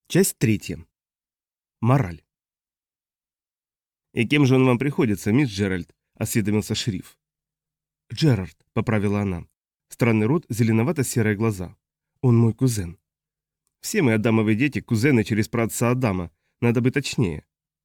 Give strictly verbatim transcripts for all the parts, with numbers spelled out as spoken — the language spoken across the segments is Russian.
Часть третья. Мораль. «И кем же он вам приходится, мисс Джеральд?» – осведомился шериф. «Джерард», – поправила она. Странный рот, зеленовато-серые глаза. «Он мой кузен». «Все мы адамовы дети, кузены через праотца Адама. Надо быть точнее».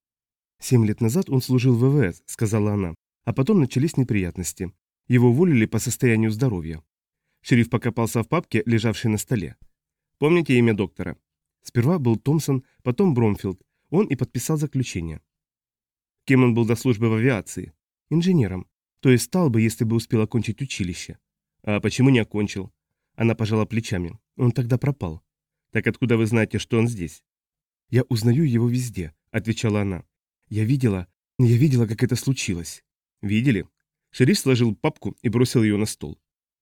«Семь лет назад он служил в ВВС», – сказала она. А потом начались неприятности. Его уволили по состоянию здоровья. Шериф покопался в папке, лежавшей на столе. «Помните имя доктора?» Сперва был Томпсон, потом Бромфилд. Он и подписал заключение. Кем он был до службы в авиации? Инженером. То есть стал бы, если бы успел окончить училище. А почему не окончил? Она пожала плечами. Он тогда пропал. Так откуда вы знаете, что он здесь? Я узнаю его везде, отвечала она. Я видела, я видела, как это случилось. Видели? Шериф сложил папку и бросил ее на стол.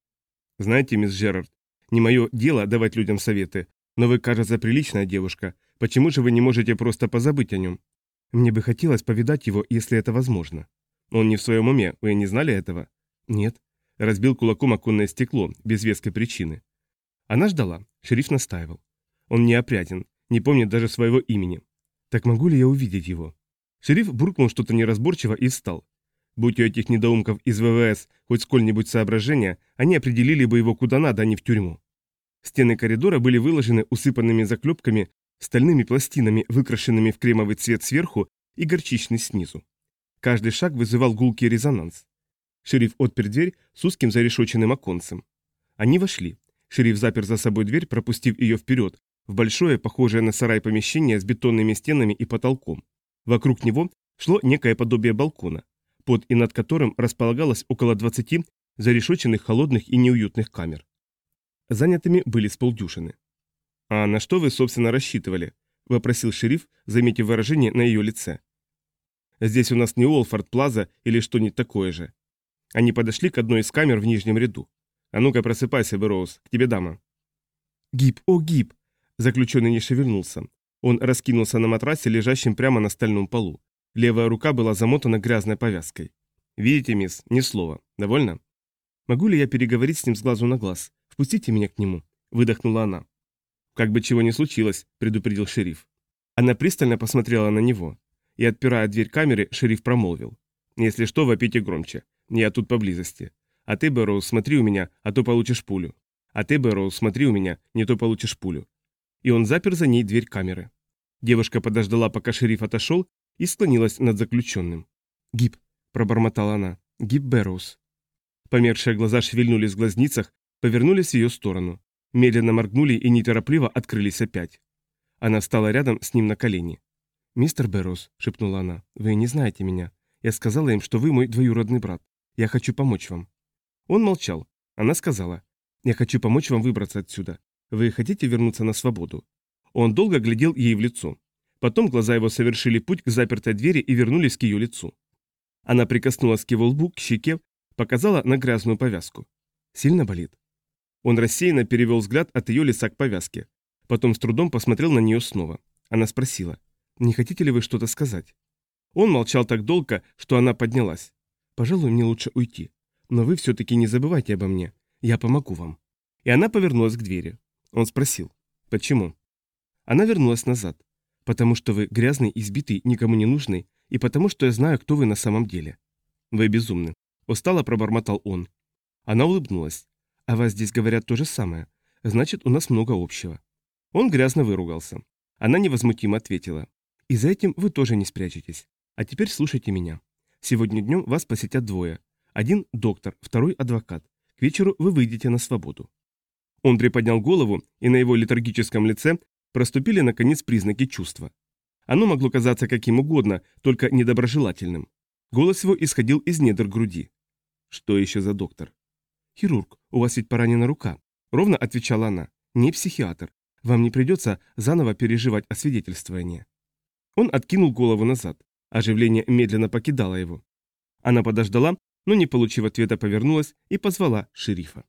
Знаете, мисс Джерард, не мое дело давать людям советы, но вы, кажется, приличная девушка. Почему же вы не можете просто позабыть о нем? Мне бы хотелось повидать его, если это возможно. Он не в своем уме, вы не знали этого? Нет. Разбил кулаком оконное стекло, без веской причины. Она ждала, шериф настаивал. Он неопрятен, не помнит даже своего имени. Так могу ли я увидеть его? Шериф буркнул что-то неразборчиво и встал. Будь у этих недоумков из ВВС хоть сколь-нибудь соображения, они определили бы его куда надо, а не в тюрьму. Стены коридора были выложены усыпанными заклепками, стальными пластинами, выкрашенными в кремовый цвет сверху и горчичный снизу. Каждый шаг вызывал гулкий резонанс. Шериф отпер дверь с узким зарешоченным оконцем. Они вошли. Шериф запер за собой дверь, пропустив ее вперед, в большое, похожее на сарай помещение с бетонными стенами и потолком. Вокруг него шло некое подобие балкона, под и над которым располагалось около двадцати зарешоченных холодных и неуютных камер. Занятыми были с полдюжины. «А на что вы, собственно, рассчитывали?» – вопросил шериф, заметив выражение на ее лице. «Здесь у нас не Уолфорд Плаза или что-нибудь такое же». Они подошли к одной из камер в нижнем ряду. «А ну-ка, просыпайся, Бэрроуз, к тебе дама». «Гиб, о, Гиб!» Заключенный не шевельнулся. Он раскинулся на матрасе, лежащем прямо на стальном полу. Левая рука была замотана грязной повязкой. «Видите, мисс, ни слова. Довольно?» «Могу ли я переговорить с ним с глазу на глаз? Впустите меня к нему», — выдохнула она. «Как бы чего ни случилось», — предупредил шериф. Она пристально посмотрела на него. И, отпирая дверь камеры, шериф промолвил. «Если что, вопите громче. Я тут поблизости. А ты, Бэрроуз, смотри у меня, а то получишь пулю. А ты, Бэрроуз, смотри у меня, не то получишь пулю». И он запер за ней дверь камеры. Девушка подождала, пока шериф отошел, и склонилась над заключенным. «Гиб», — пробормотала она, — «Гиб Бэрроуз». Померкшие глаза шевельнулись в глазницах, повернулись в ее сторону. Медленно моргнули и неторопливо открылись опять. Она встала рядом с ним на колени. «Мистер Бэрроуз», — шепнула она, — «вы не знаете меня. Я сказала им, что вы мой двоюродный брат. Я хочу помочь вам». Он молчал. Она сказала, «Я хочу помочь вам выбраться отсюда. Вы хотите вернуться на свободу?» Он долго глядел ей в лицо. Потом глаза его совершили путь к запертой двери и вернулись к ее лицу. Она прикоснулась к его лбу, к щеке, показала на грязную повязку. «Сильно болит?» Он рассеянно перевел взгляд от ее лица к повязке. Потом с трудом посмотрел на нее снова. Она спросила, «Не хотите ли вы что-то сказать?» Он молчал так долго, что она поднялась. «Пожалуй, мне лучше уйти. Но вы все-таки не забывайте обо мне. Я помогу вам». И она повернулась к двери. Он спросил, «Почему?» Она вернулась назад. «Потому что вы грязный, избитый, никому не нужный, и потому что я знаю, кто вы на самом деле». «Вы безумны», — устало пробормотал он. Она улыбнулась. «А вас здесь говорят то же самое. Значит, у нас много общего». Он грязно выругался. Она невозмутимо ответила. «И за этим вы тоже не спрячетесь. А теперь слушайте меня. Сегодня днем вас посетят двое. Один – доктор, второй – адвокат. К вечеру вы выйдете на свободу». Он приподнял голову, и на его летаргическом лице проступили, наконец, признаки чувства. Оно могло казаться каким угодно, только недоброжелательным. Голос его исходил из недр груди. «Что еще за доктор?» «Хирург, у вас ведь поранена рука», — ровно отвечала она. «Не психиатр. Вам не придется заново переживать освидетельствование». Он откинул голову назад. Оживление медленно покидало его. Она подождала, но, не получив ответа, повернулась и позвала шерифа.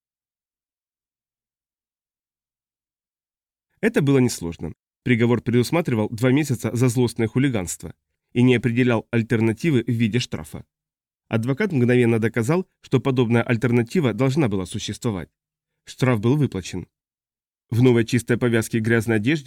Это было несложно. Приговор предусматривал два месяца за злостное хулиганство и не определял альтернативы в виде штрафа. Адвокат мгновенно доказал, что подобная альтернатива должна была существовать. Штраф был выплачен. В новой чистой повязке и грязной одежде,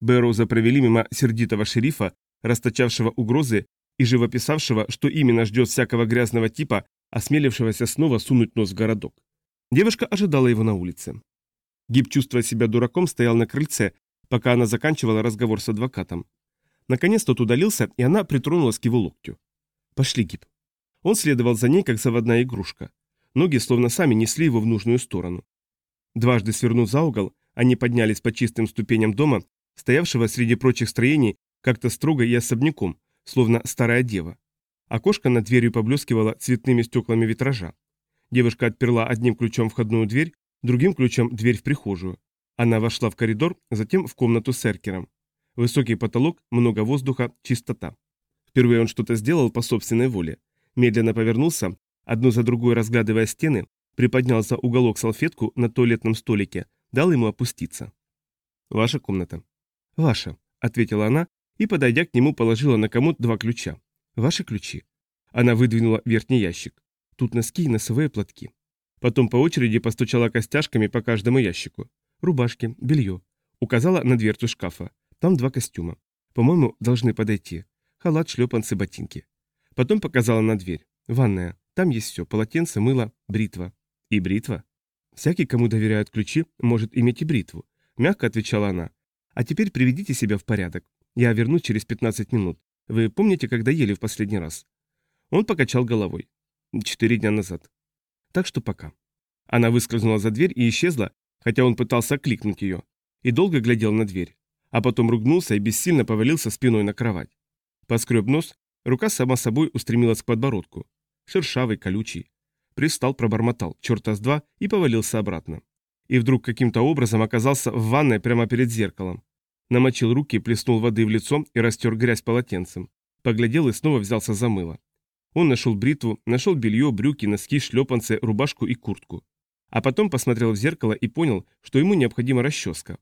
Бэрроуза провели мимо сердитого шерифа, расточавшего угрозы и живописавшего, что именно ждет всякого грязного типа, осмелившегося снова сунуть нос в городок. Девушка ожидала его на улице. Гиб, чувствуя себя дураком, стоял на крыльце, пока она заканчивала разговор с адвокатом. Наконец тот удалился, и она притронулась к его локтю. «Пошли, Гиб». Он следовал за ней, как заводная игрушка. Ноги словно сами несли его в нужную сторону. Дважды свернув за угол, они поднялись по чистым ступеням дома, стоявшего среди прочих строений как-то строго и особняком, словно старая дева. Окошко над дверью поблескивало цветными стеклами витража. Девушка отперла одним ключом входную дверь, другим ключом дверь в прихожую. Она вошла в коридор, затем в комнату с эркером. Высокий потолок, много воздуха, чистота. Впервые он что-то сделал по собственной воле. Медленно повернулся, одну за другой разглядывая стены, приподнял за уголок салфетку на туалетном столике, дал ему опуститься. «Ваша комната». «Ваша», — ответила она, и, подойдя к нему, положила на комод два ключа. «Ваши ключи». Она выдвинула верхний ящик. Тут носки и носовые платки. Потом по очереди постучала костяшками по каждому ящику. Рубашки, белье. Указала на дверцу шкафа. Там два костюма. По-моему, должны подойти. Халат, шлепанцы, ботинки. Потом показала на дверь. Ванная. Там есть все. Полотенце, мыло, бритва. И бритва? Всякий, кому доверяют ключи, может иметь и бритву. Мягко отвечала она. А теперь приведите себя в порядок. Я вернусь через пятнадцать минут. Вы помните, когда ели в последний раз? Он покачал головой. Четыре дня назад. Так что пока. Она выскользнула за дверь и исчезла, хотя он пытался окликнуть ее, и долго глядел на дверь. А потом ругнулся и бессильно повалился спиной на кровать. Поскреб нос, рука сама собой устремилась к подбородку. Шершавый, колючий. Привстал, пробормотал, черта с два, и повалился обратно. И вдруг каким-то образом оказался в ванной прямо перед зеркалом. Намочил руки, плеснул воды в лицо и растер грязь полотенцем. Поглядел и снова взялся за мыло. Он нашел бритву, нашел белье, брюки, носки, шлепанцы, рубашку и куртку. А потом посмотрел в зеркало и понял, что ему необходима расческа.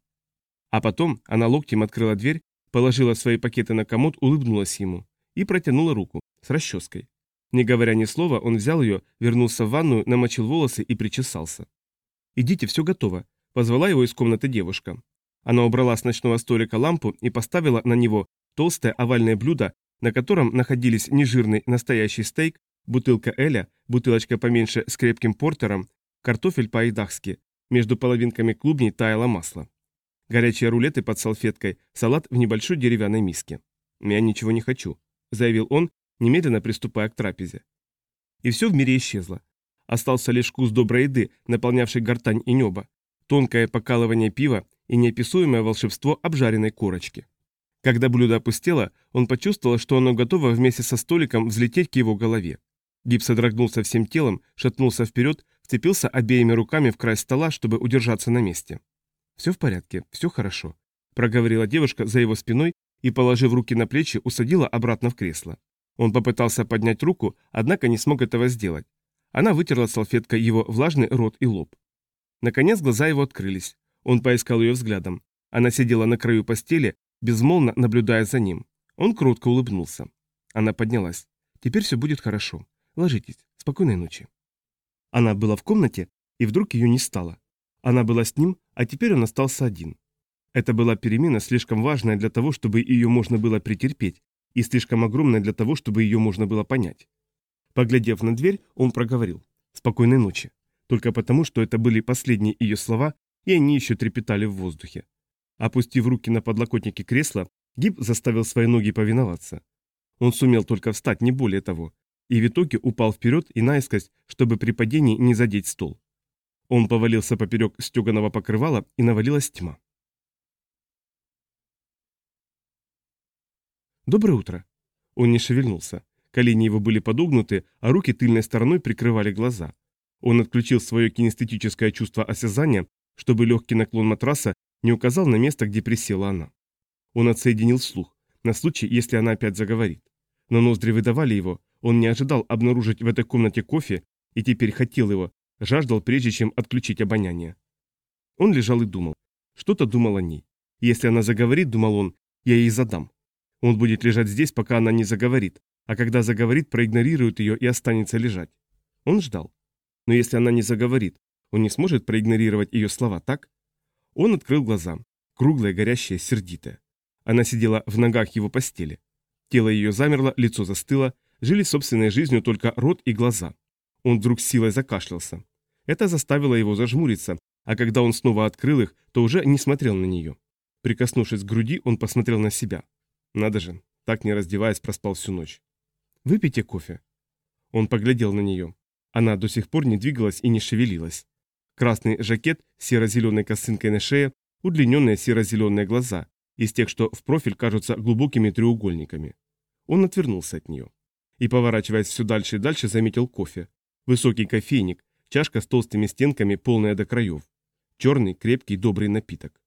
А потом она локтем открыла дверь, положила свои пакеты на комод, улыбнулась ему и протянула руку с расческой. Не говоря ни слова, он взял ее, вернулся в ванную, намочил волосы и причесался. «Идите, все готово», — позвала его из комнаты девушка. Она убрала с ночного столика лампу и поставила на него толстое овальное блюдо, на котором находились нежирный настоящий стейк, бутылка эля, бутылочка поменьше с крепким портером, картофель по-айдахски, между половинками клубней таяло масло. Горячие рулеты под салфеткой, салат в небольшой деревянной миске. «Я ничего не хочу», — заявил он, немедленно приступая к трапезе. И все в мире исчезло. Остался лишь вкус доброй еды, наполнявший гортань и небо, тонкое покалывание пива и неописуемое волшебство обжаренной корочки. Когда блюдо опустело, он почувствовал, что оно готово вместе со столиком взлететь к его голове. Гиб содрогнулся всем телом, шатнулся вперед, вцепился обеими руками в край стола, чтобы удержаться на месте. «Все в порядке, все хорошо», — проговорила девушка за его спиной и, положив руки на плечи, усадила обратно в кресло. Он попытался поднять руку, однако не смог этого сделать. Она вытерла салфеткой его влажный рот и лоб. Наконец глаза его открылись. Он поискал ее взглядом. Она сидела на краю постели, безмолвно наблюдая за ним. Он кротко улыбнулся. Она поднялась. «Теперь все будет хорошо. Ложитесь. Спокойной ночи». Она была в комнате, и вдруг ее не стало. Она была с ним, а теперь он остался один. Это была перемена слишком важная для того, чтобы ее можно было претерпеть, и слишком огромная для того, чтобы ее можно было понять. Поглядев на дверь, он проговорил «Спокойной ночи», только потому, что это были последние ее слова, и они еще трепетали в воздухе. Опустив руки на подлокотники кресла, Гиб заставил свои ноги повиноваться. Он сумел только встать, не более того, и в итоге упал вперед и наискось, чтобы при падении не задеть стол. Он повалился поперек стеганого покрывала, и навалилась тьма. «Доброе утро». Он не шевельнулся. Колени его были подогнуты, а руки тыльной стороной прикрывали глаза. Он отключил свое кинестетическое чувство осязания, чтобы легкий наклон матраса не указал на место, где присела она. Он отсоединил слух, на случай, если она опять заговорит. Но ноздри выдавали его, он не ожидал обнаружить в этой комнате кофе и теперь хотел его, жаждал прежде, чем отключить обоняние. Он лежал и думал. Что-то думал о ней. Если она заговорит, думал он, я ей задам. Он будет лежать здесь, пока она не заговорит, а когда заговорит, проигнорирует ее и останется лежать. Он ждал. Но если она не заговорит, он не сможет проигнорировать ее слова, так? Он открыл глаза. Круглые, горящие, сердитые. Она сидела в ногах его постели. Тело ее замерло, лицо застыло, жили собственной жизнью только рот и глаза. Он вдруг с силой закашлялся. Это заставило его зажмуриться, а когда он снова открыл их, то уже не смотрел на нее. Прикоснувшись к груди, он посмотрел на себя. Надо же, так не раздеваясь, проспал всю ночь. «Выпейте кофе». Он поглядел на нее. Она до сих пор не двигалась и не шевелилась. Красный жакет с серо-зеленой косынкой на шее, удлиненные серо-зеленые глаза, из тех, что в профиль кажутся глубокими треугольниками. Он отвернулся от нее. И, поворачиваясь все дальше и дальше, заметил кофе. Высокий кофейник, чашка с толстыми стенками, полная до краев. Черный, крепкий, добрый напиток.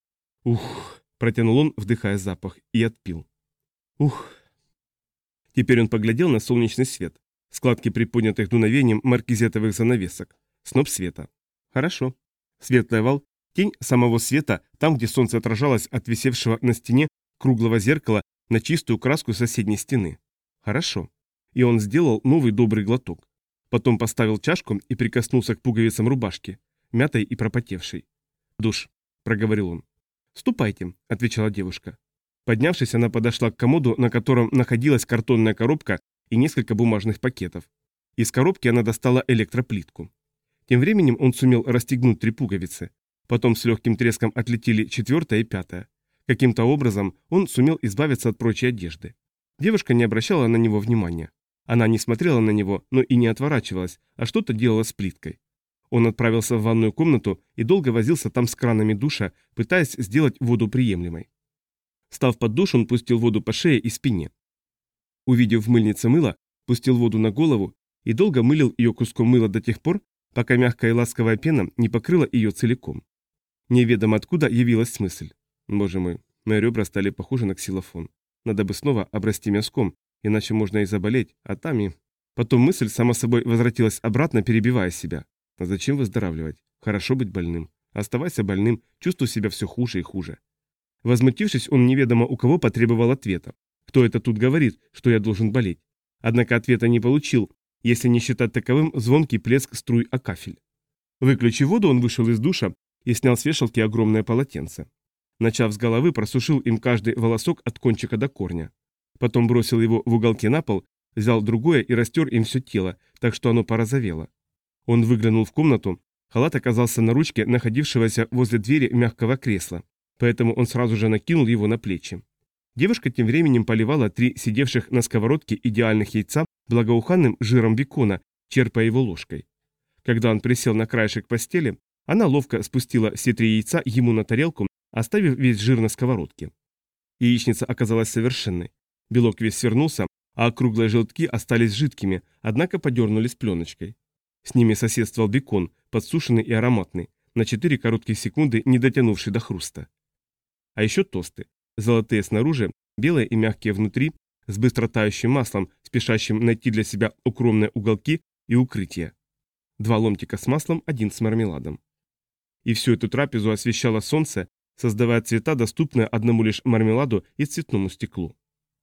«Ух!» – протянул он, вдыхая запах, и отпил. «Ух!» Теперь он поглядел на солнечный свет, складки приподнятых дуновением маркизетовых занавесок, сноп света. Хорошо. Светлый овал, тень самого света, там, где солнце отражалось от висевшего на стене круглого зеркала на чистую краску соседней стены. Хорошо. И он сделал новый добрый глоток. Потом поставил чашку и прикоснулся к пуговицам рубашки, мятой и пропотевшей. «Душ», — проговорил он. «Ступайте», — отвечала девушка. Поднявшись, она подошла к комоду, на котором находилась картонная коробка и несколько бумажных пакетов. Из коробки она достала электроплитку. Тем временем он сумел расстегнуть три пуговицы. Потом с легким треском отлетели четвертая и пятая. Каким-то образом он сумел избавиться от прочей одежды. Девушка не обращала на него внимания. Она не смотрела на него, но и не отворачивалась, а что-то делала с плиткой. Он отправился в ванную комнату и долго возился там с кранами душа, пытаясь сделать воду приемлемой. Став под душ, он пустил воду по шее и спине. Увидев в мыльнице мыло, пустил воду на голову и долго мылил ее куском мыла до тех пор, пока мягкая и ласковая пена не покрыла ее целиком. Неведомо откуда явилась мысль. Боже мой, мои ребра стали похожи на ксилофон. Надо бы снова обрасти мяском, иначе можно и заболеть, а там и... Потом мысль сама собой возвратилась обратно, перебивая себя. А зачем выздоравливать? Хорошо быть больным. Оставайся больным, чувствуй себя все хуже и хуже. Возмутившись, он неведомо у кого потребовал ответа. Кто это тут говорит, что я должен болеть? Однако ответа не получил, если не считать таковым звонкий плеск струй о кафель. Выключив воду, он вышел из душа и снял с вешалки огромное полотенце. Начав с головы, просушил им каждый волосок от кончика до корня. Потом бросил его в уголке на пол, взял другое и растер им все тело, так что оно порозовело. Он выглянул в комнату, халат оказался на ручке находившегося возле двери мягкого кресла, поэтому он сразу же накинул его на плечи. Девушка тем временем поливала три сидевших на сковородке идеальных яйца благоуханным жиром бекона, черпая его ложкой. Когда он присел на краешек постели, она ловко спустила все три яйца ему на тарелку, оставив весь жир на сковородке. Яичница оказалась совершенной. Белок весь свернулся, а округлые желтки остались жидкими, однако подернулись пленочкой. С ними соседствовал бекон, подсушенный и ароматный, на четыре коротких секунды не дотянувший до хруста. А еще тосты. Золотые снаружи, белые и мягкие внутри, с быстро тающим маслом, спешащим найти для себя укромные уголки и укрытия. Два ломтика с маслом, один с мармеладом. И всю эту трапезу освещало солнце, создавая цвета, доступные одному лишь мармеладу и цветному стеклу.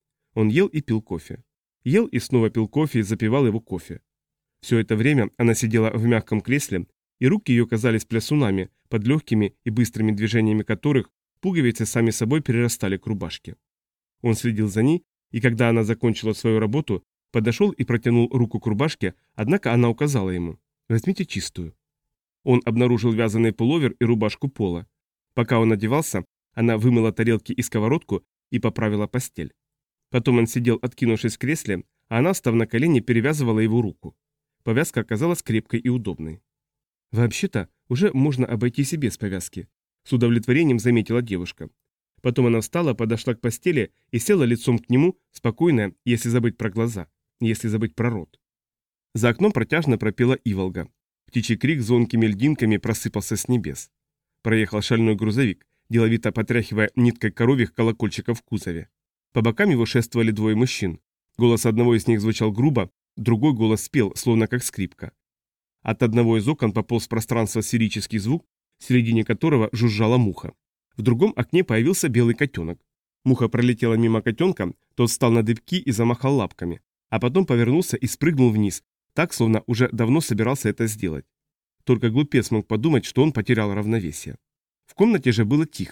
Он ел и пил кофе. Ел и снова пил кофе и запивал его кофе. Все это время она сидела в мягком кресле, и руки ее казались плясунами, под легкими и быстрыми движениями которых пуговицы сами собой перерастали к рубашке. Он следил за ней, и когда она закончила свою работу, подошел и протянул руку к рубашке, однако она указала ему: «Возьмите чистую». Он обнаружил вязаный пуловер и рубашку пола. Пока он одевался, она вымыла тарелки и сковородку и поправила постель. Потом он сидел, откинувшись в кресле, а она, став на колени, перевязывала его руку. Повязка оказалась крепкой и удобной. «Вообще-то, уже можно обойтись и без повязки», — с удовлетворением заметила девушка. Потом она встала, подошла к постели и села лицом к нему, спокойная, если забыть про глаза, если забыть про рот. За окном протяжно пропела иволга. Птичий крик звонкими льдинками просыпался с небес. Проехал шальной грузовик, деловито потряхивая ниткой коровьих колокольчиков в кузове. По бокам его шествовали двое мужчин. Голос одного из них звучал грубо, другой голос спел, словно как скрипка. От одного из окон пополз в пространство сферический звук, в середине которого жужжала муха. В другом окне появился белый котенок. Муха пролетела мимо котенка, тот встал на дыбки и замахал лапками, а потом повернулся и спрыгнул вниз, так, словно уже давно собирался это сделать. Только глупец мог подумать, что он потерял равновесие. В комнате же было тихо.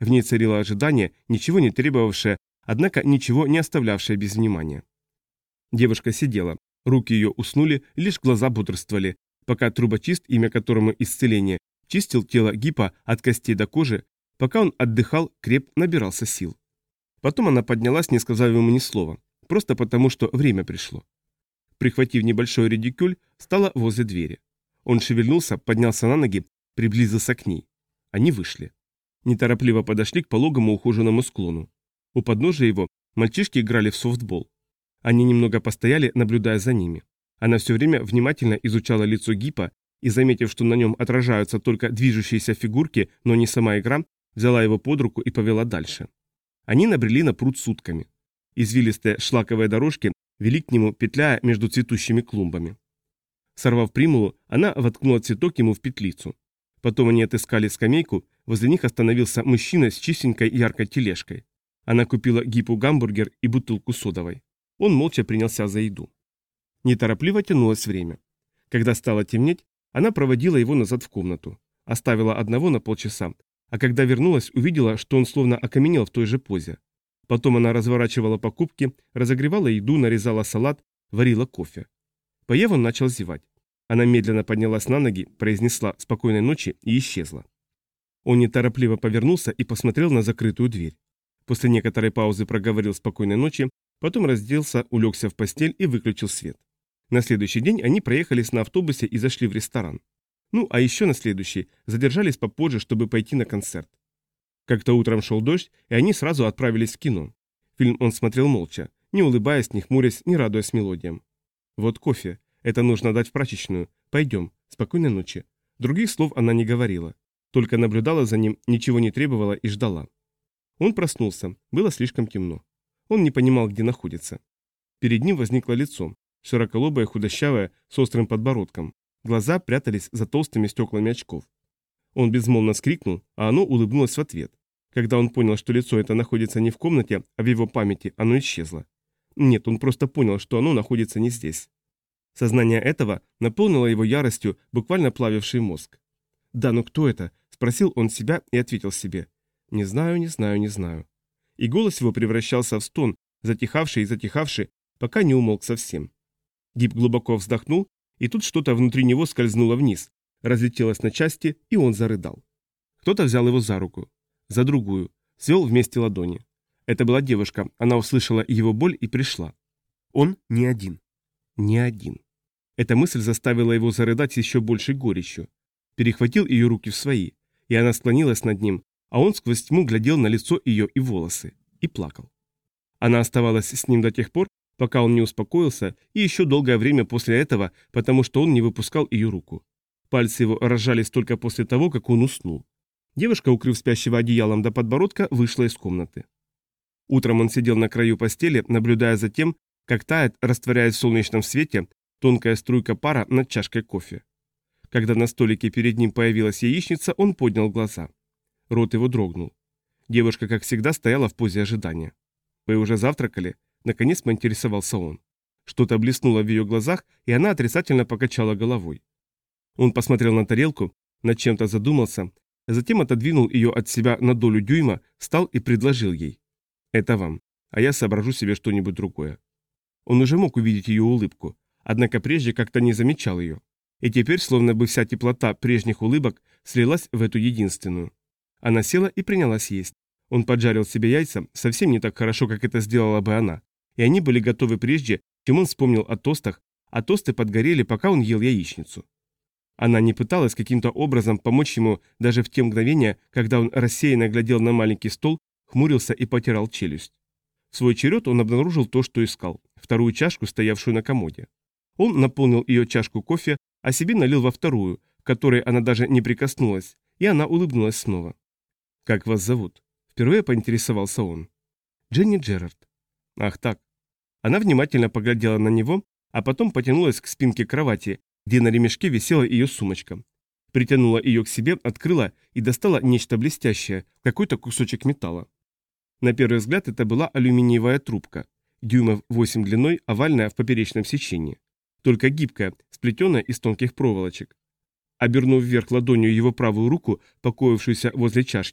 В ней царило ожидание, ничего не требовавшее, однако ничего не оставлявшее без внимания. Девушка сидела, руки ее уснули, лишь глаза бодрствовали, пока трубочист, имя которому исцеление, чистил тело Гипа от костей до кожи, пока он отдыхал, креп набирался сил. Потом она поднялась, не сказав ему ни слова, просто потому, что время пришло. Прихватив небольшой редикюль, встала возле двери. Он шевельнулся, поднялся на ноги, приблизился к ней. Они вышли. Неторопливо подошли к пологому ухоженному склону. У подножия его мальчишки играли в софтбол. Они немного постояли, наблюдая за ними. Она все время внимательно изучала лицо Гипа и, заметив, что на нем отражаются только движущиеся фигурки, но не сама игра, взяла его под руку и повела дальше. Они набрели на пруд с утками. Извилистые шлаковые дорожки вели к нему, петляя между цветущими клумбами. Сорвав примулу, она воткнула цветок ему в петлицу. Потом они отыскали скамейку, возле них остановился мужчина с чистенькой яркой тележкой. Она купила Гипу гамбургер и бутылку содовой. Он молча принялся за еду. Неторопливо тянулось время. Когда стало темнеть, она проводила его назад в комнату. Оставила одного на полчаса, а когда вернулась, увидела, что он словно окаменел в той же позе. Потом она разворачивала покупки, разогревала еду, нарезала салат, варила кофе. Поев, он начал зевать. Она медленно поднялась на ноги, произнесла «спокойной ночи» и исчезла. Он неторопливо повернулся и посмотрел на закрытую дверь. После некоторой паузы проговорил «спокойной ночи», потом разделся, улегся в постель и выключил свет. На следующий день они проехались на автобусе и зашли в ресторан. Ну, а еще на следующий задержались попозже, чтобы пойти на концерт. Как-то утром шел дождь, и они сразу отправились в кино. Фильм он смотрел молча, не улыбаясь, не хмурясь, не радуясь мелодиям. «Вот кофе. Это нужно дать в прачечную. Пойдем. Спокойной ночи». Других слов она не говорила. Только наблюдала за ним, ничего не требовала и ждала. Он проснулся. Было слишком темно. Он не понимал, где находится. Перед ним возникло лицо. Широколобое, худощавое, с острым подбородком. Глаза прятались за толстыми стеклами очков. Он безмолвно скрикнул, а оно улыбнулось в ответ. Когда он понял, что лицо это находится не в комнате, а в его памяти, оно исчезло. Нет, он просто понял, что оно находится не здесь. Сознание этого наполнило его яростью, буквально плавивший мозг. «Да, ну кто это?» – спросил он себя и ответил себе. «Не знаю, не знаю, не знаю». И голос его превращался в стон, затихавший и затихавший, пока не умолк совсем. Гиб глубоко вздохнул, и тут что-то внутри него скользнуло вниз, разлетелось на части, и он зарыдал. Кто-то взял его за руку, за другую, свел вместе ладони. Это была девушка, она услышала его боль и пришла. Он не один. Не один. Эта мысль заставила его зарыдать еще большей горечью. Перехватил ее руки в свои, и она склонилась над ним, а он сквозь тьму глядел на лицо ее и волосы, и плакал. Она оставалась с ним до тех пор, пока он не успокоился, и еще долгое время после этого, потому что он не выпускал ее руку. Пальцы его разжались только после того, как он уснул. Девушка, укрыв спящего одеялом до подбородка, вышла из комнаты. Утром он сидел на краю постели, наблюдая за тем, как тает, растворяясь в солнечном свете, тонкая струйка пара над чашкой кофе. Когда на столике перед ним появилась яичница, он поднял глаза. Рот его дрогнул. Девушка, как всегда, стояла в позе ожидания. «Вы уже завтракали?» — наконец поинтересовался он. Что-то блеснуло в ее глазах, и она отрицательно покачала головой. Он посмотрел на тарелку, над чем-то задумался, затем отодвинул ее от себя на долю дюйма, встал и предложил ей. «Это вам, а я соображу себе что-нибудь другое». Он уже мог увидеть ее улыбку, однако прежде как-то не замечал ее. И теперь, словно бы вся теплота прежних улыбок, слилась в эту единственную. Она села и принялась есть. Он поджарил себе яйца совсем не так хорошо, как это сделала бы она, и они были готовы прежде, чем он вспомнил о тостах, а тосты подгорели, пока он ел яичницу. Она не пыталась каким-то образом помочь ему даже в те мгновения, когда он рассеянно глядел на маленький стол, хмурился и потирал челюсть. В свой черед он обнаружил то, что искал, вторую чашку, стоявшую на комоде. Он наполнил ее чашку кофе, а себе налил во вторую, к которой она даже не прикоснулась, и она улыбнулась снова. «Как вас зовут?» — впервые поинтересовался он. «Дженни Джерард». «Ах так». Она внимательно поглядела на него, а потом потянулась к спинке кровати, где на ремешке висела ее сумочка. Притянула ее к себе, открыла и достала нечто блестящее, какой-то кусочек металла. На первый взгляд это была алюминиевая трубка, дюймов восемь длиной, овальная в поперечном сечении. Только гибкая, сплетенная из тонких проволочек. Обернув вверх ладонью его правую руку, покоившуюся возле чашки,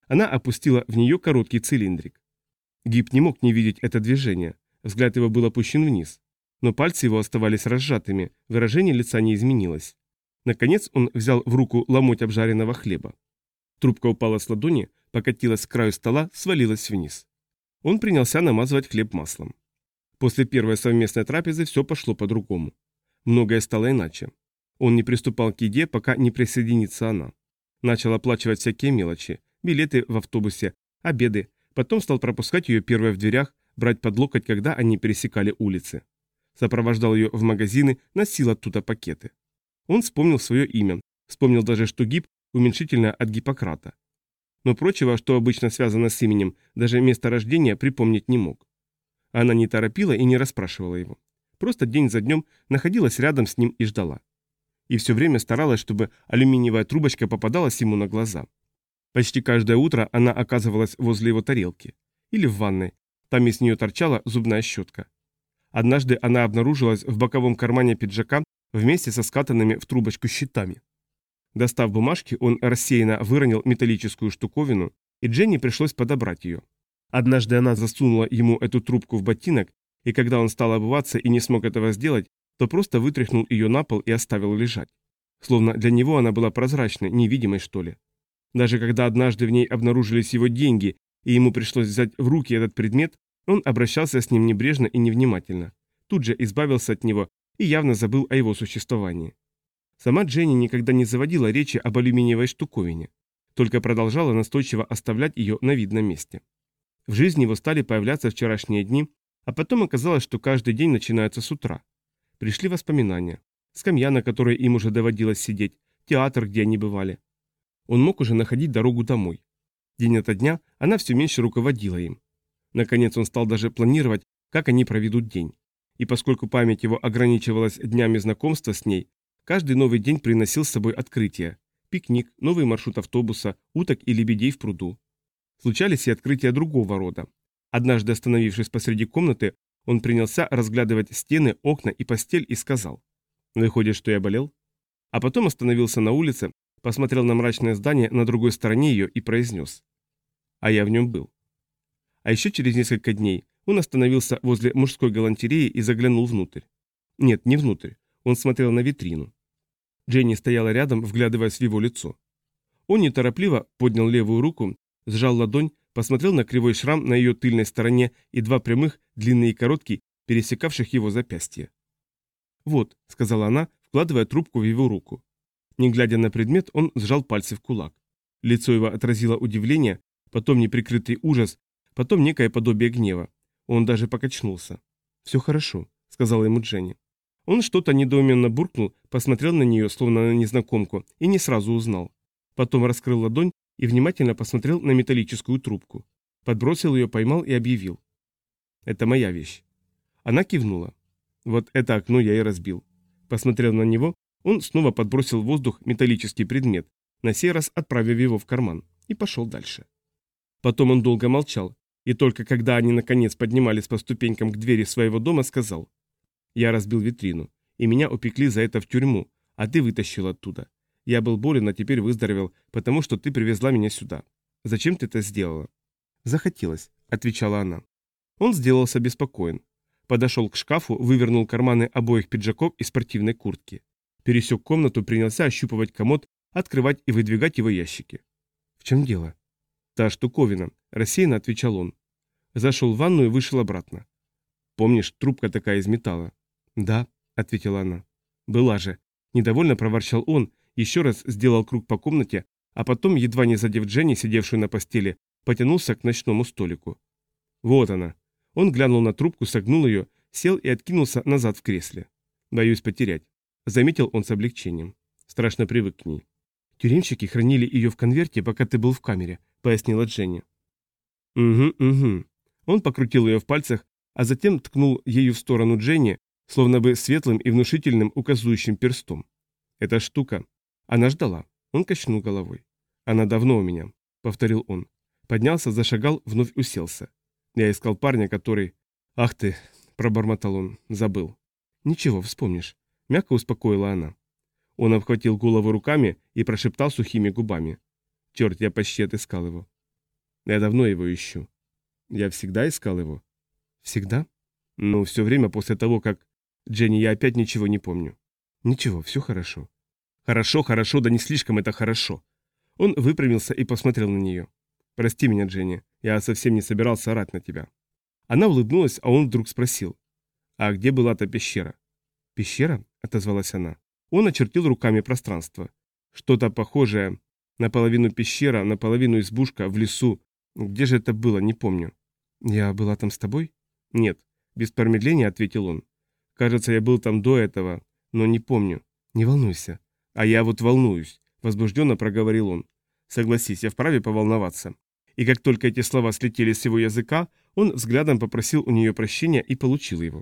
Она опустила в нее короткий цилиндрик. Гиб не мог не видеть это движение, взгляд его был опущен вниз. Но пальцы его оставались разжатыми, выражение лица не изменилось. Наконец он взял в руку ломоть обжаренного хлеба. Трубка упала с ладони, покатилась к краю стола, свалилась вниз. Он принялся намазывать хлеб маслом. После первой совместной трапезы все пошло по-другому. Многое стало иначе. Он не приступал к еде, пока не присоединится она. Начал оплачивать всякие мелочи, билеты в автобусе, обеды, потом стал пропускать ее первой в дверях, брать под локоть, когда они пересекали улицы. Сопровождал ее в магазины, носил оттуда пакеты. Он вспомнил свое имя, вспомнил даже, что Гиб уменьшительное от Гиппократа. Но прочего, что обычно связано с именем, даже место рождения припомнить не мог. Она не торопила и не расспрашивала его. Просто день за днем находилась рядом с ним и ждала. И все время старалась, чтобы алюминиевая трубочка попадалась ему на глаза. Почти каждое утро она оказывалась возле его тарелки. Или в ванной. Там из нее торчала зубная щетка. Однажды она обнаружилась в боковом кармане пиджака вместе со скатанными в трубочку щитами. Достав бумажки, он рассеянно выронил металлическую штуковину, и Дженни пришлось подобрать ее. Однажды она засунула ему эту трубку в ботинок, и когда он стал обуваться и не смог этого сделать, то просто вытряхнул ее на пол и оставил лежать. Словно для него она была прозрачной, невидимой что ли. Даже когда однажды в ней обнаружились его деньги, и ему пришлось взять в руки этот предмет, он обращался с ним небрежно и невнимательно. Тут же избавился от него и явно забыл о его существовании. Сама Дженни никогда не заводила речи об алюминиевой штуковине, только продолжала настойчиво оставлять ее на видном месте. В жизни его стали появляться вчерашние дни, а потом оказалось, что каждый день начинается с утра. Пришли воспоминания. Скамья, на которой им уже доводилось сидеть, театр, где они бывали. Он мог уже находить дорогу домой. День ото дня она все меньше руководила им. Наконец он стал даже планировать, как они проведут день. И поскольку память его ограничивалась днями знакомства с ней, каждый новый день приносил с собой открытие. Пикник, новый маршрут автобуса, уток и лебедей в пруду. Случались и открытия другого рода. Однажды, остановившись посреди комнаты, он принялся разглядывать стены, окна и постель и сказал: «Выходит, что я болел?» А потом остановился на улице, посмотрел на мрачное здание на другой стороне ее и произнес: «А я в нем был». А еще через несколько дней он остановился возле мужской галантереи и заглянул внутрь. Нет, не внутрь, он смотрел на витрину. Дженни стояла рядом, вглядываясь в его лицо. Он неторопливо поднял левую руку, сжал ладонь, посмотрел на кривой шрам на ее тыльной стороне и два прямых, длинный и короткий, пересекавших его запястье. «Вот», — сказала она, вкладывая трубку в его руку. Не глядя на предмет, он сжал пальцы в кулак. Лицо его отразило удивление, потом неприкрытый ужас, потом некое подобие гнева. Он даже покачнулся. «Все хорошо», — сказала ему Дженни. Он что-то недоуменно буркнул, посмотрел на нее, словно на незнакомку, и не сразу узнал. Потом раскрыл ладонь и внимательно посмотрел на металлическую трубку. Подбросил ее, поймал и объявил: «Это моя вещь». Она кивнула. «Вот это окно я и разбил». Посмотрел на него, он снова подбросил в воздух металлический предмет, на сей раз отправив его в карман, и пошел дальше. Потом он долго молчал, и только когда они наконец поднимались по ступенькам к двери своего дома, сказал: «Я разбил витрину, и меня упекли за это в тюрьму, а ты вытащил оттуда. Я был болен, а теперь выздоровел, потому что ты привезла меня сюда. Зачем ты это сделала?» «Захотелось», — отвечала она. Он сделался беспокоен. Подошел к шкафу, вывернул карманы обоих пиджаков и спортивной куртки. Пересек комнату, принялся ощупывать комод, открывать и выдвигать его ящики. «В чем дело?» «Та штуковина», — рассеянно отвечал он. Зашел в ванну и вышел обратно. «Помнишь, трубка такая из металла?» «Да», — ответила она. «Была же». Недовольно проворчал он, еще раз сделал круг по комнате, а потом, едва не задев Дженни, сидевшую на постели, потянулся к ночному столику. «Вот она». Он глянул на трубку, согнул ее, сел и откинулся назад в кресле. «Боюсь потерять», — заметил он с облегчением. Страшно привык к ней. «Тюремщики хранили ее в конверте, пока ты был в камере», — пояснила Дженни. «Угу, угу». Он покрутил ее в пальцах, а затем ткнул ею в сторону Дженни, словно бы светлым и внушительным указующим перстом. «Эта штука...» Она ждала. Он качнул головой. «Она давно у меня», — повторил он. Поднялся, зашагал, вновь уселся. Я искал парня, который... «Ах ты!» — пробормотал он. «Забыл». «Ничего, вспомнишь», — мягко успокоила она. Он обхватил голову руками и прошептал сухими губами. «Черт, я почти отыскал его». Я давно его ищу. Я всегда искал его. Всегда? Ну, все время после того, как... Дженни, я опять ничего не помню. Ничего, все хорошо. Хорошо, хорошо, да не слишком это хорошо. Он выпрямился и посмотрел на нее. Прости меня, Дженни, я совсем не собирался орать на тебя. Она улыбнулась, а он вдруг спросил. А где была та пещера? Пещера? Отозвалась она. Он очертил руками пространство. Что-то похожее, наполовину пещера, наполовину избушка в лесу. Где же это было, не помню. Я была там с тобой? Нет, без промедления ответил он. Кажется, я был там до этого, но не помню. Не волнуйся. А я вот волнуюсь, возбужденно проговорил он. Согласись, я вправе поволноваться. И как только эти слова слетели с его языка, он взглядом попросил у нее прощения и получил его.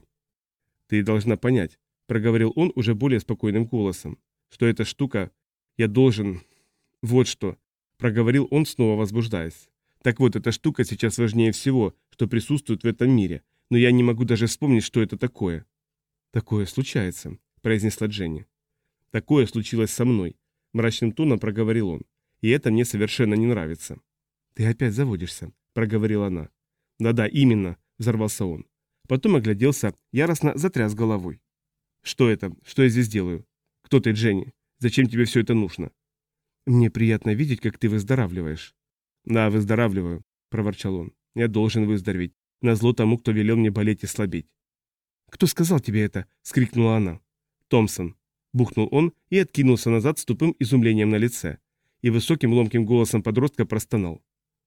Ты должна понять, проговорил он уже более спокойным голосом, что эта штука, я должен... Вот что, проговорил он, снова возбуждаясь. Так вот, эта штука сейчас важнее всего, что присутствует в этом мире, но я не могу даже вспомнить, что это такое. Такое случается, произнесла Дженни. Такое случилось со мной, мрачным тоном проговорил он, и это мне совершенно не нравится. Ты опять заводишься, проговорила она. Да-да, именно, взорвался он. Потом огляделся, яростно затряс головой. Что это? Что я здесь делаю? Кто ты, Дженни? Зачем тебе все это нужно? Мне приятно видеть, как ты выздоравливаешь. Да, выздоравливаю, проворчал он. Я должен выздороветь, назло тому, кто велел мне болеть и слабеть. Кто сказал тебе это? Скрикнула она. Томпсон. Бухнул он и откинулся назад с тупым изумлением на лице. И высоким ломким голосом подростка простонал.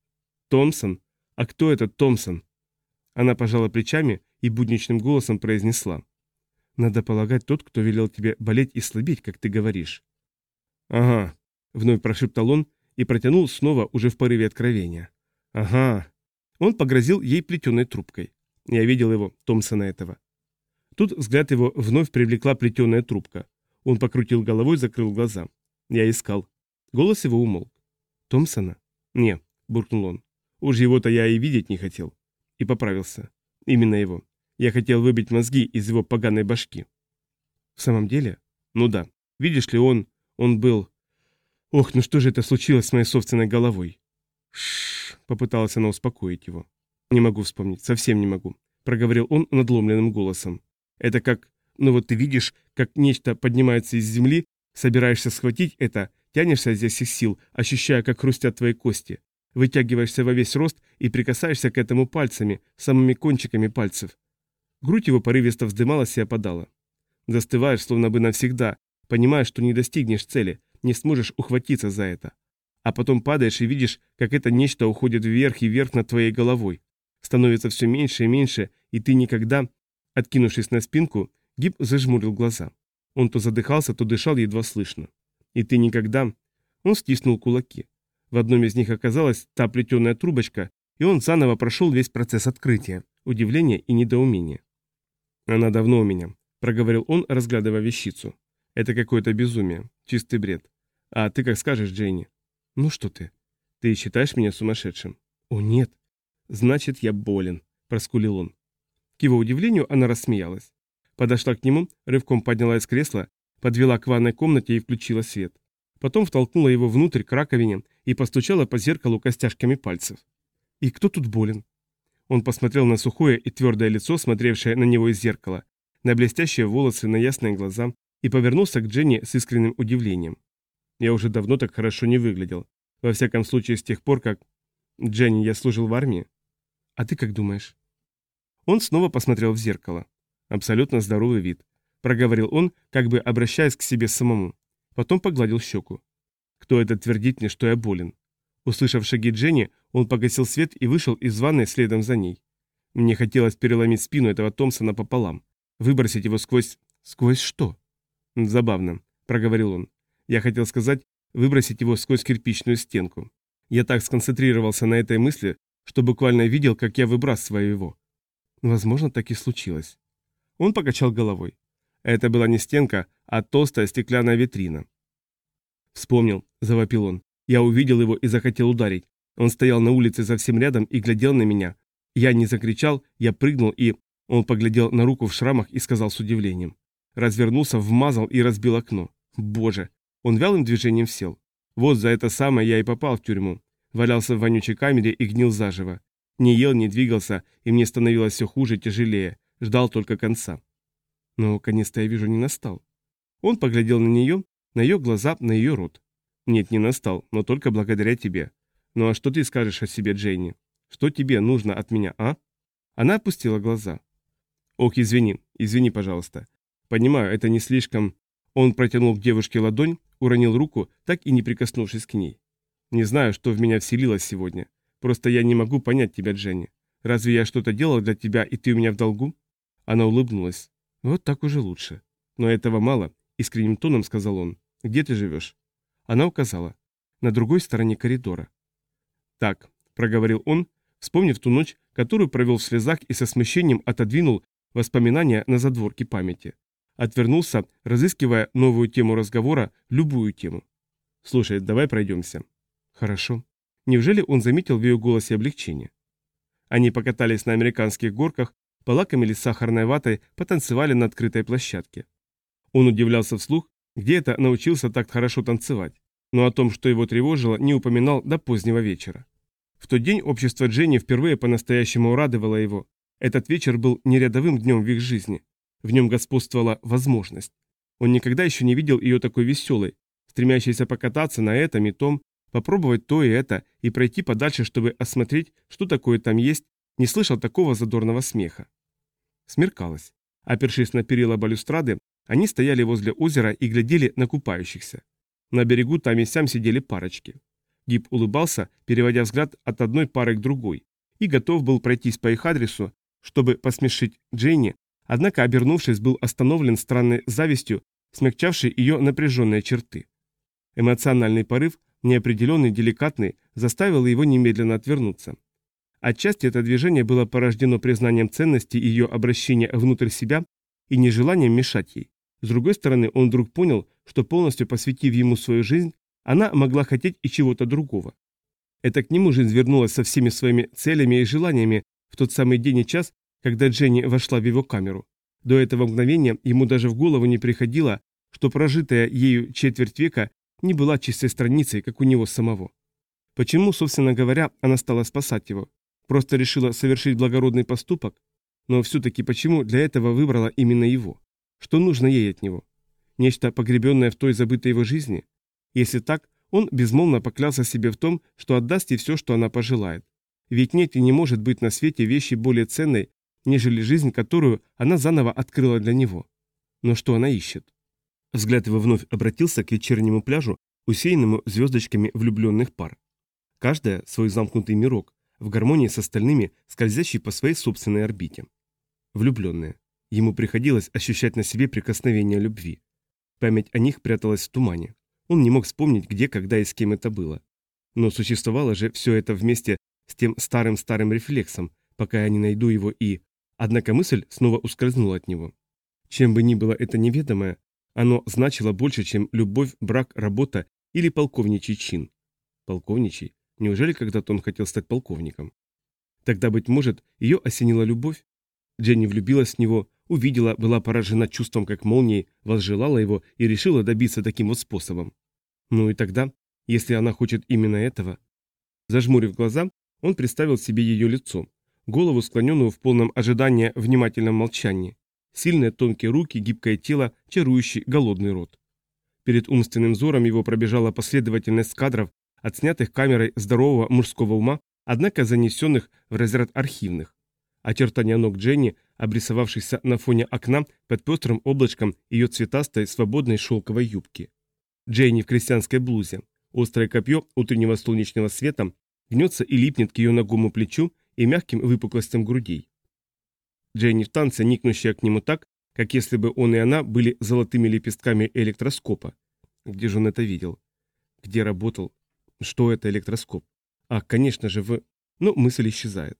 Томпсон? А кто этот Томпсон? Она пожала плечами и будничным голосом произнесла. Надо полагать, тот, кто велел тебе болеть и слабеть, как ты говоришь. Ага, вновь прошептал он и протянул снова уже в порыве откровения. Ага. Он погрозил ей плетеной трубкой. Я видел его, Томпсона этого. Тут взгляд его вновь привлекла плетеная трубка. Он покрутил головой, закрыл глаза. Я искал. Голос его умолк. Томпсона? Не, буркнул он. Уж его-то я и видеть не хотел. И поправился. Именно его. Я хотел выбить мозги из его поганой башки. В самом деле? Ну да. Видишь ли, он... Он был... Ох, ну что же это случилось с моей собственной головой? Шшш, попыталась она успокоить его. Не могу вспомнить, совсем не могу. Проговорил он надломленным голосом. Это как... Ну вот ты видишь, как нечто поднимается из земли, собираешься схватить это, тянешься изо всех сил, ощущая, как хрустят твои кости. Вытягиваешься во весь рост и прикасаешься к этому пальцами, самыми кончиками пальцев. Грудь его порывисто вздымалась и опадала. Застываешь, словно бы навсегда, понимаешь, что не достигнешь цели, не сможешь ухватиться за это. А потом падаешь и видишь, как это нечто уходит вверх и вверх над твоей головой. Становится все меньше и меньше, и ты никогда, откинувшись на спинку, Гиб зажмурил глаза. Он то задыхался, то дышал едва слышно. И ты никогда... Он стиснул кулаки. В одном из них оказалась та плетеная трубочка, и он заново прошел весь процесс открытия, удивления и недоумения. «Она давно у меня», — проговорил он, разглядывая вещицу. «Это какое-то безумие, чистый бред. А ты как скажешь, Дженни?» «Ну что ты? Ты считаешь меня сумасшедшим?» «О, нет». «Значит, я болен», — проскулил он. К его удивлению она рассмеялась. Подошла к нему, рывком подняла из кресла, подвела к ванной комнате и включила свет. Потом втолкнула его внутрь к раковине и постучала по зеркалу костяшками пальцев. «И кто тут болен?» Он посмотрел на сухое и твердое лицо, смотревшее на него из зеркала, на блестящие волосы, на ясные глаза, и повернулся к Дженни с искренним удивлением. «Я уже давно так хорошо не выглядел. Во всяком случае, с тех пор, как... Дженни, я служил в армии. А ты как думаешь?» Он снова посмотрел в зеркало. Абсолютно здоровый вид. Проговорил он, как бы обращаясь к себе самому. Потом погладил щеку. «Кто это твердит мне, что я болен?» Услышав шаги Дженни, он погасил свет и вышел из ванной следом за ней. Мне хотелось переломить спину этого Томпсона пополам. Выбросить его сквозь... Сквозь что? «Забавно», — проговорил он. «Я хотел сказать, выбросить его сквозь кирпичную стенку. Я так сконцентрировался на этой мысли, что буквально видел, как я выбрасываю его». «Возможно, так и случилось». Он покачал головой. Это была не стенка, а толстая стеклянная витрина. «Вспомнил», — завопил он. «Я увидел его и захотел ударить. Он стоял на улице совсем рядом и глядел на меня. Я не закричал, я прыгнул и...» Он поглядел на руку в шрамах и сказал с удивлением. Развернулся, вмазал и разбил окно. «Боже!» Он вялым движением сел. «Вот за это самое я и попал в тюрьму. валялся в вонючей камере и гнил заживо. Не ел, не двигался, и мне становилось все хуже, тяжелее. Ждал только конца. Но конец-то, я вижу, не настал. Он поглядел на нее, на ее глаза, на ее рот. Нет, не настал, но только благодаря тебе. Ну а что ты скажешь о себе, Дженни? Что тебе нужно от меня, а? Она опустила глаза. Ох, извини, извини, пожалуйста. Понимаю, это не слишком... Он протянул к девушке ладонь, уронил руку, так и не прикоснувшись к ней. Не знаю, что в меня вселилось сегодня. Просто я не могу понять тебя, Дженни. Разве я что-то делал для тебя, и ты у меня в долгу? Она улыбнулась. Вот так уже лучше. Но этого мало, искренним тоном сказал он. Где ты живешь? Она указала. На другой стороне коридора. Так, проговорил он, вспомнив ту ночь, которую провел в слезах и со смущением отодвинул воспоминания на задворке памяти. Отвернулся, разыскивая новую тему разговора, любую тему. «Слушай, давай пройдемся». «Хорошо». Неужели он заметил в ее голосе облегчение? Они покатались на американских горках, полакомились сахарной ватой, потанцевали на открытой площадке. Он удивлялся вслух, где это научился так хорошо танцевать, но о том, что его тревожило, не упоминал до позднего вечера. В тот день общество Дженни впервые по-настоящему урадовало его. Этот вечер был не рядовым днем в их жизни. В нем господствовала возможность. Он никогда еще не видел ее такой веселой, стремящейся покататься на этом и том, попробовать то и это и пройти подальше, чтобы осмотреть, что такое там есть, не слышал такого задорного смеха. Смеркалось. Опершись на перила балюстрады, они стояли возле озера и глядели на купающихся. На берегу там и сям сидели парочки. Гиб улыбался, переводя взгляд от одной пары к другой, и готов был пройтись по их адресу, чтобы посмешить Дженни, однако, обернувшись, был остановлен странной завистью, смягчавшей ее напряженные черты. Эмоциональный порыв, неопределенный, деликатный, заставил его немедленно отвернуться. Отчасти это движение было порождено признанием ценности ее обращения внутрь себя и нежеланием мешать ей. С другой стороны, он вдруг понял, что полностью посвятив ему свою жизнь, она могла хотеть и чего-то другого. Это к нему жизнь вернулась со всеми своими целями и желаниями в тот самый день и час, когда Дженни вошла в его камеру. До этого мгновения ему даже в голову не приходило, что прожитая ею четверть века не была чистой страницей, как у него самого. Почему, собственно говоря, она стала спасать его? Просто решила совершить благородный поступок? Но все-таки почему для этого выбрала именно его? Что нужно ей от него? Нечто погребенное в той забытой его жизни? Если так, он безмолвно поклялся себе в том, что отдаст ей все, что она пожелает. Ведь нет и не может быть на свете вещи более ценной, нежели жизнь, которую она заново открыла для него. Но что она ищет? Взгляд его вновь обратился к вечернему пляжу, усеянному звездочками влюбленных пар. Каждая свой замкнутый мирок, в гармонии с остальными, скользящий по своей собственной орбите. Влюбленные. Ему приходилось ощущать на себе прикосновение любви. Память о них пряталась в тумане. Он не мог вспомнить, где, когда и с кем это было. Но существовало же все это вместе с тем старым-старым рефлексом, пока я не найду его и... Однако мысль снова ускользнула от него. Чем бы ни было это неведомое, оно значило больше, чем любовь, брак, работа или полковничий чин. Полковничий? Неужели когда-то он хотел стать полковником? Тогда, быть может, ее осенила любовь? Дженни влюбилась в него, увидела, была поражена чувством как молнией, возжелала его и решила добиться таким вот способом. Ну и тогда, если она хочет именно этого... Зажмурив глаза, он представил себе ее лицо, голову, склоненную в полном ожидании внимательном молчании, сильные тонкие руки, гибкое тело, чарующий голодный рот. Перед умственным взором его пробежала последовательность кадров, отснятых камерой здорового мужского ума, однако занесенных в разряд архивных. Очертания ног Дженни, обрисовавшихся на фоне окна под пестрым облачком ее цветастой свободной шелковой юбки. Дженни в крестьянской блузе. Острое копье утреннего солнечного света гнется и липнет к ее ногому плечу и мягким выпуклостям грудей. Дженни в танце, никнущая к нему так, как если бы он и она были золотыми лепестками электроскопа. Где же он это видел? Где работал? Что это электроскоп? Ах, конечно же, в... Но мысль исчезает.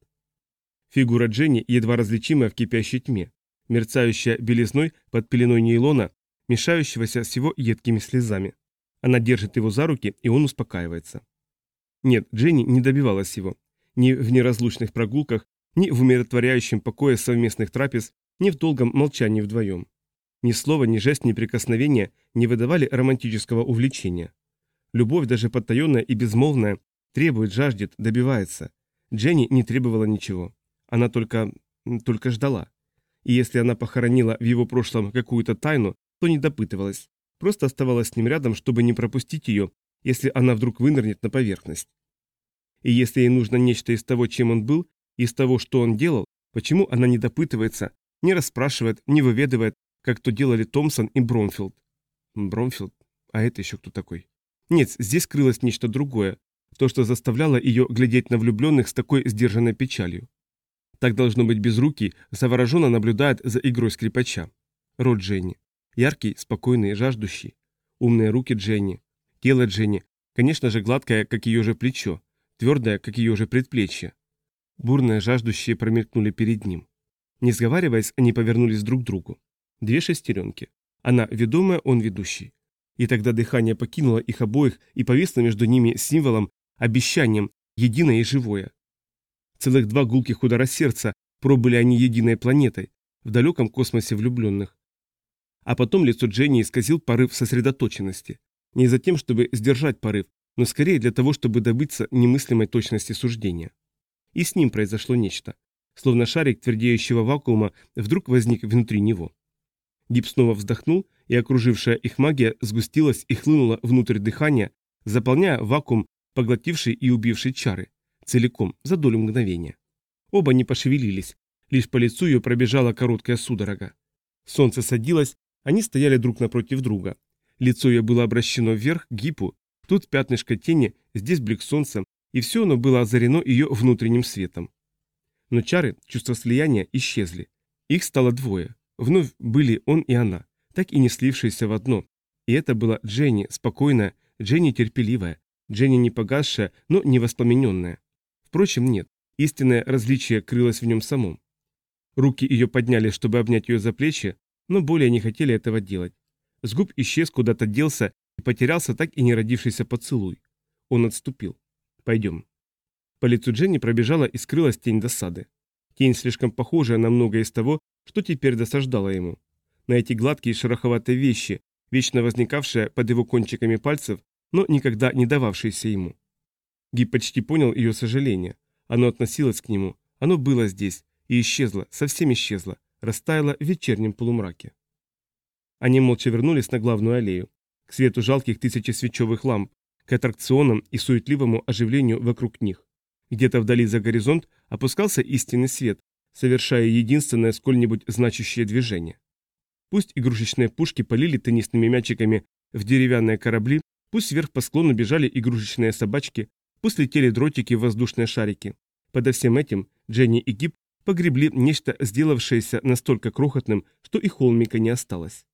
Фигура Дженни едва различимая в кипящей тьме, мерцающая белизной под пеленой нейлона, мешающегося с его едкими слезами. Она держит его за руки, и он успокаивается. Нет, Дженни не добивалась его. Ни в неразлучных прогулках, ни в умиротворяющем покое совместных трапез, ни в долгом молчании вдвоем. Ни слова, ни жест, ни прикосновения не выдавали романтического увлечения. Любовь, даже потаенная и безмолвная, Требует, жаждет, добивается. Дженни не требовала ничего. Она только... только ждала. И если она похоронила в его прошлом какую-то тайну, то не допытывалась. Просто оставалась с ним рядом, чтобы не пропустить ее, если она вдруг вынырнет на поверхность. И если ей нужно нечто из того, чем он был, из того, что он делал, почему она не допытывается, не расспрашивает, не выведывает, как то делали Томпсон и Бромфилд? Бромфилд? А это еще кто такой? Нет, здесь крылось нечто другое, то, что заставляло ее глядеть на влюбленных с такой сдержанной печалью. Так должно быть безрукий, завороженно наблюдает за игрой скрипача. Рот Дженни. Яркий, спокойный, жаждущий. Умные руки Дженни. Тело Дженни, конечно же, гладкое, как ее же плечо, твердое, как ее же предплечье. Бурные, жаждущие промелькнули перед ним. Не сговариваясь, они повернулись друг к другу. Две шестеренки. Она ведомая, он ведущий. И тогда дыхание покинуло их обоих и повисло между ними символом, обещанием, единое и живое. Целых два гулких удара сердца пробыли они единой планетой, в далеком космосе влюбленных. А потом лицо Дженни исказил порыв сосредоточенности. Не за тем, чтобы сдержать порыв, но скорее для того, чтобы добиться немыслимой точности суждения. И с ним произошло нечто. Словно шарик твердеющего вакуума вдруг возник внутри него. Гиб снова вздохнул, и окружившая их магия сгустилась и хлынула внутрь дыхания, заполняя вакуум, поглотивший и убивший чары, целиком, за долю мгновения. Оба не пошевелились, лишь по лицу ее пробежала короткая судорога. Солнце садилось, они стояли друг напротив друга. Лицо ее было обращено вверх, к Гипу, тут пятнышко тени, здесь блик солнца, и все оно было озарено ее внутренним светом. Но чары, чувство слияния, исчезли. Их стало двое. Вновь были он и она, так и не слившиеся в одно. И это была Дженни, спокойная, Дженни терпеливая, Дженни не погасшая, но не воспламененная. Впрочем, нет, истинное различие крылось в нем самом. Руки ее подняли, чтобы обнять ее за плечи, но более не хотели этого делать. С губ исчез, куда-то делся и потерялся так и не родившийся поцелуй. Он отступил. «Пойдем». По лицу Дженни пробежала и скрылась тень досады. Тень, слишком похожая на многое из того, что теперь досаждало ему. На эти гладкие шероховатые вещи, вечно возникавшие под его кончиками пальцев, но никогда не дававшиеся ему. Гиб почти понял ее сожаление. Оно относилось к нему, оно было здесь и исчезло, совсем исчезло, растаяло в вечернем полумраке. Они молча вернулись на главную аллею, к свету жалких тысячи свечевых ламп, к аттракционам и суетливому оживлению вокруг них. Где-то вдали за горизонт опускался истинный свет, совершая единственное сколь-нибудь значащее движение. Пусть игрушечные пушки полили теннисными мячиками в деревянные корабли, пусть вверх по склону бежали игрушечные собачки, пусть летели дротики в воздушные шарики. Подо всем этим Дженни и Гиб погребли нечто, сделавшееся настолько крохотным, что и холмика не осталось.